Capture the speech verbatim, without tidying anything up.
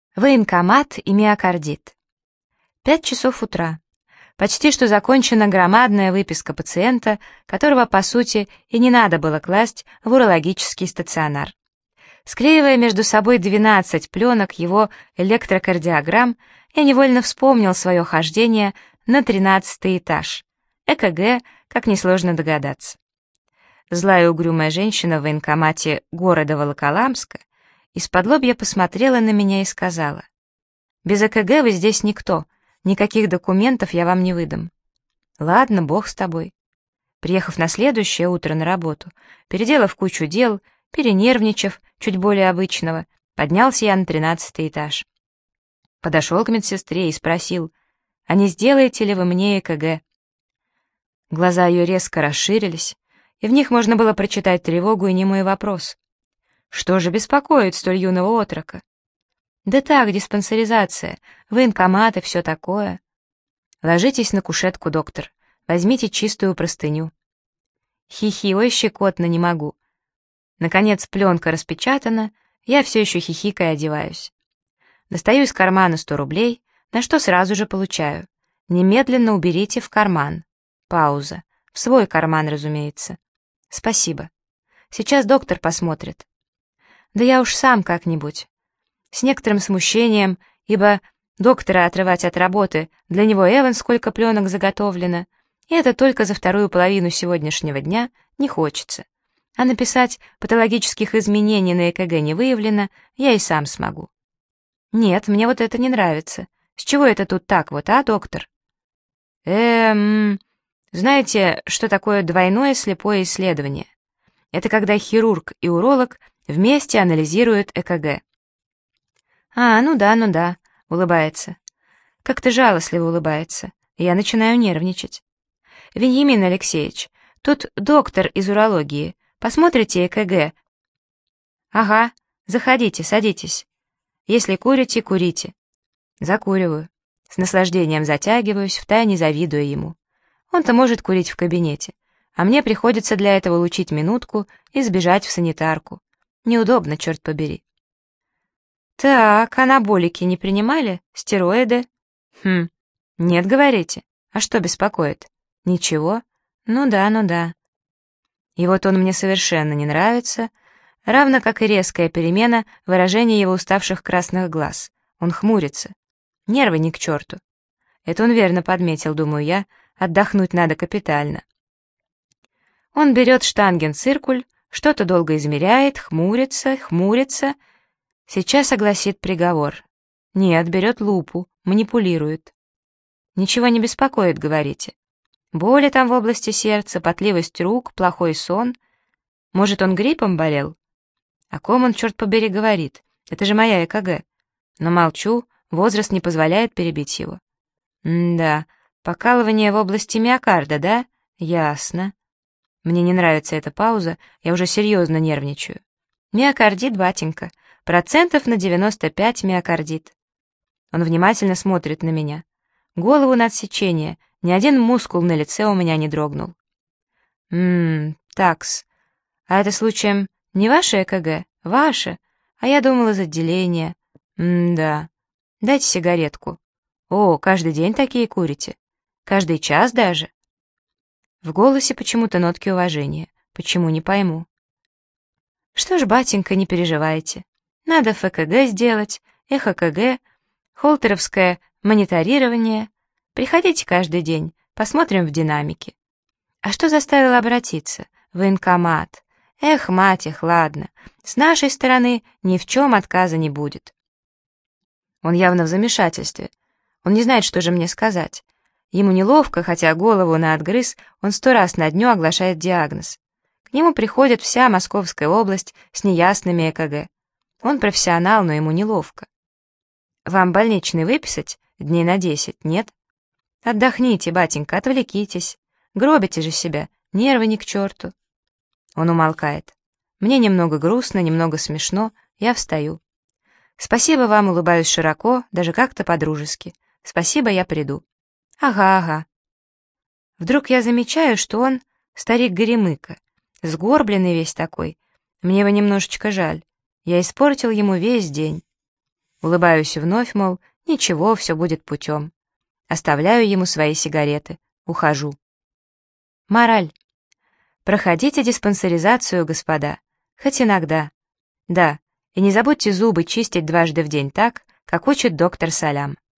Военкомат и миокардит. Пять часов утра. Почти что закончена громадная выписка пациента, которого, по сути, и не надо было класть в урологический стационар. Склеивая между собой двенадцать пленок его электрокардиограмм, я невольно вспомнил свое хождение на тринадцатый этаж. ЭКГ, как несложно догадаться. Злая угрюмая женщина в военкомате города Волоколамска из-под-лобья посмотрела на меня и сказала: «Без ЭКГ вы здесь никто, никаких документов я вам не выдам». Ладно, бог с тобой. Приехав на следующее утро на работу, переделав кучу дел, перенервничав чуть более обычного, поднялся я на тринадцатый этаж. Подошел к медсестре и спросил: «А не сделаете ли вы мне ЭКГ?» Глаза ее резко расширились, и в них можно было прочитать тревогу и немой вопрос. Что же беспокоит столь юного отрока? Да так, диспансеризация, военкомат и все такое. Ложитесь на кушетку, доктор, возьмите чистую простыню. Хихи, ой, щекотно, не могу. Наконец пленка распечатана, я все еще хихикая одеваюсь. Достаю из кармана сто рублей, на что сразу же получаю. Немедленно уберите в карман. Пауза. В свой карман, разумеется. Спасибо. Сейчас доктор посмотрит. Да я уж сам как-нибудь. С некоторым смущением, ибо доктора отрывать от работы, для него эван сколько пленок заготовлено, и это только за вторую половину сегодняшнего дня, не хочется. А написать «патологических изменений на ЭКГ не выявлено» я и сам смогу. Нет, мне вот это не нравится. С чего это тут так вот, а, доктор? Эм... Знаете, что такое двойное слепое исследование? Это когда хирург и уролог вместе анализируют ЭКГ. А, ну да, ну да, улыбается. Как-то жалостливо улыбается. Я начинаю нервничать. Вениамин Алексеевич, тут доктор из урологии. Посмотрите ЭКГ. Ага, заходите, садитесь. Если курите, курите. Закуриваю. С наслаждением затягиваюсь, втайне завидуя ему. Он-то может курить в кабинете, а мне приходится для этого улучить минутку и сбежать в санитарку. Неудобно, черт побери. Так, анаболики не принимали? Стероиды? Хм, нет, говорите. А что беспокоит? Ничего? Ну да, ну да. И вот он мне совершенно не нравится, равно как и резкая перемена выражения его уставших красных глаз. Он хмурится. Нервы ни к черту. Это он верно подметил, думаю я, отдохнуть надо капитально. Он берет штангенциркуль, что-то долго измеряет, хмурится, хмурится. Сейчас огласит приговор. Нет, берет лупу, манипулирует. Ничего не беспокоит, говорите. Боли там в области сердца, потливость рук, плохой сон. Может, он гриппом болел? О ком он, черт побери, говорит? Это же моя ЭКГ. Но молчу, возраст не позволяет перебить его. М-да, покалывание в области миокарда, да? Ясно. Мне не нравится эта пауза, я уже серьезно нервничаю. Миокардит, батенька, процентов на девяносто пять миокардит. Он внимательно смотрит на меня. Голову на отсечение, ни один мускул на лице у меня не дрогнул. Ммм, такс. А это случаем не ваше ЭКГ? Ваше? А я думала, из отделения. М-да. Дайте сигаретку. О, каждый день такие курите? Каждый час даже? В голосе почему-то нотки уважения. Почему, не пойму. Что ж, батенька, не переживайте. Надо ФКГ сделать, ЭХКГ, холтеровское мониторирование. Приходите каждый день, посмотрим в динамике. А что заставило обратиться? Военкомат. Эх, мать их, ладно. С нашей стороны ни в чем отказа не будет. Он явно в замешательстве. Он не знает, что же мне сказать. Ему неловко, хотя голову на отгрыз, он сто раз на дню оглашает диагноз. К нему приходит вся Московская область с неясными ЭКГ. Он профессионал, но ему неловко. Вам больничный выписать? Дней на десять, нет? Отдохните, батенька, отвлекитесь. Гробите же себя, нервы ни к черту. Он умолкает. Мне немного грустно, немного смешно, я встаю. Спасибо вам, улыбаюсь широко, даже как-то по-дружески. Спасибо, я приду. Ага, ага. Вдруг я замечаю, что он старик Горемыка, сгорбленный весь такой. Мне его немножечко жаль. Я испортил ему весь день. Улыбаюсь вновь, мол, ничего, все будет путем. Оставляю ему свои сигареты. Ухожу. Мораль. Проходите диспансеризацию, господа. Хоть иногда. Да, и не забудьте зубы чистить дважды в день так, как учит доктор Салям.